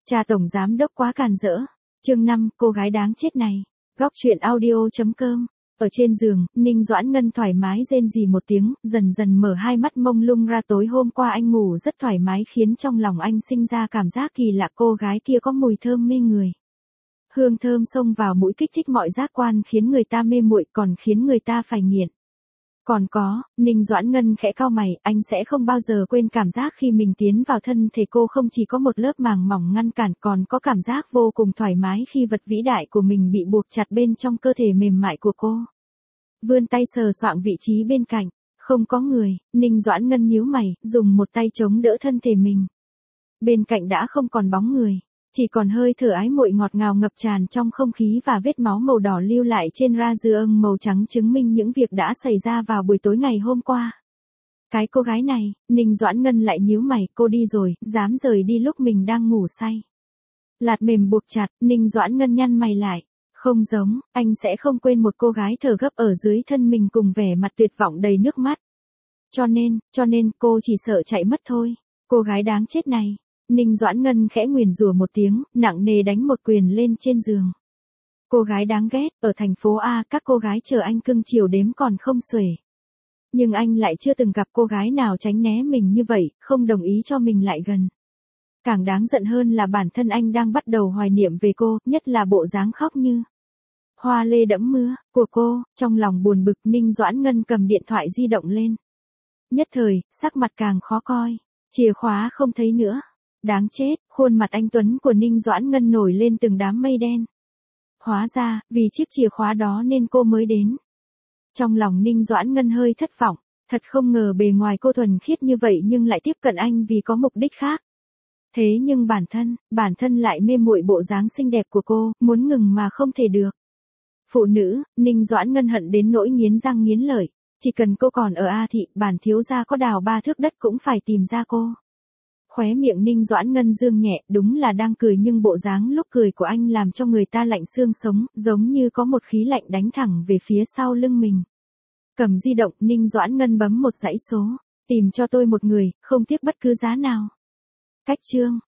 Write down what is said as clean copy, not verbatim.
Cha tổng giám đốc quá càn rỡ. Chương 5, cô gái đáng chết này. Góc truyện audio.com. Ở trên giường, Ninh Doãn Ngân thoải mái rên rỉ một tiếng, dần dần mở hai mắt mông lung ra. Tối hôm qua anh ngủ rất thoải mái khiến trong lòng anh sinh ra cảm giác kỳ lạ. Cô gái kia có mùi thơm mê người. Hương thơm xông vào mũi kích thích mọi giác quan khiến người ta mê muội còn khiến người ta phải nghiện. Còn có, Ninh Doãn Ngân khẽ cau mày, anh sẽ không bao giờ quên cảm giác khi mình tiến vào thân thể cô. Không chỉ có một lớp màng mỏng ngăn cản, còn có cảm giác vô cùng thoải mái khi vật vĩ đại của mình bị buộc chặt bên trong cơ thể mềm mại của cô. Vươn tay sờ soạng vị trí bên cạnh, không có người. Ninh Doãn Ngân nhíu mày, dùng một tay chống đỡ thân thể mình. Bên cạnh đã không còn bóng người, chỉ còn hơi thở ái muội ngọt ngào ngập tràn trong không khí và vết máu màu đỏ lưu lại trên da dương màu trắng chứng minh những việc đã xảy ra vào buổi tối ngày hôm qua. Cái cô gái này, Ninh Doãn Ngân lại nhíu mày, cô đi rồi, dám rời đi lúc mình đang ngủ say. Lạt mềm buộc chặt, Ninh Doãn Ngân nhăn mày lại. Không giống, anh sẽ không quên một cô gái thở gấp ở dưới thân mình cùng vẻ mặt tuyệt vọng đầy nước mắt. Cho nên cô chỉ sợ chạy mất thôi. Cô gái đáng chết này. Ninh Doãn Ngân khẽ nguyền rủa một tiếng, nặng nề đánh một quyền lên trên giường. Cô gái đáng ghét, ở thành phố A các cô gái chờ anh cưng chiều đếm còn không xuể. Nhưng anh lại chưa từng gặp cô gái nào tránh né mình như vậy, không đồng ý cho mình lại gần. Càng đáng giận hơn là bản thân anh đang bắt đầu hoài niệm về cô, nhất là bộ dáng khóc như hoa lê đẫm mưa của cô. Trong lòng buồn bực, Ninh Doãn Ngân cầm điện thoại di động lên. Nhất thời, sắc mặt càng khó coi. Chìa khóa không thấy nữa. Đáng chết, khuôn mặt anh tuấn của Ninh Doãn Ngân nổi lên từng đám mây đen. Hóa ra, vì chiếc chìa khóa đó nên cô mới đến. Trong lòng Ninh Doãn Ngân hơi thất vọng, thật không ngờ bề ngoài cô thuần khiết như vậy nhưng lại tiếp cận anh vì có mục đích khác. Thế nhưng bản thân lại mê muội bộ dáng xinh đẹp của cô, muốn ngừng mà không thể được. Phụ nữ, Ninh Doãn Ngân hận đến nỗi nghiến răng nghiến lợi, chỉ cần cô còn ở A thị, bản thiếu gia có đào 3 thước đất cũng phải tìm ra cô. Khóe miệng Ninh Doãn Ngân dương nhẹ, đúng là đang cười nhưng bộ dáng lúc cười của anh làm cho người ta lạnh xương sống, giống như có một khí lạnh đánh thẳng về phía sau lưng mình. Cầm di động, Ninh Doãn Ngân bấm một dãy số, tìm cho tôi một người, không tiếc bất cứ giá nào. Cách chương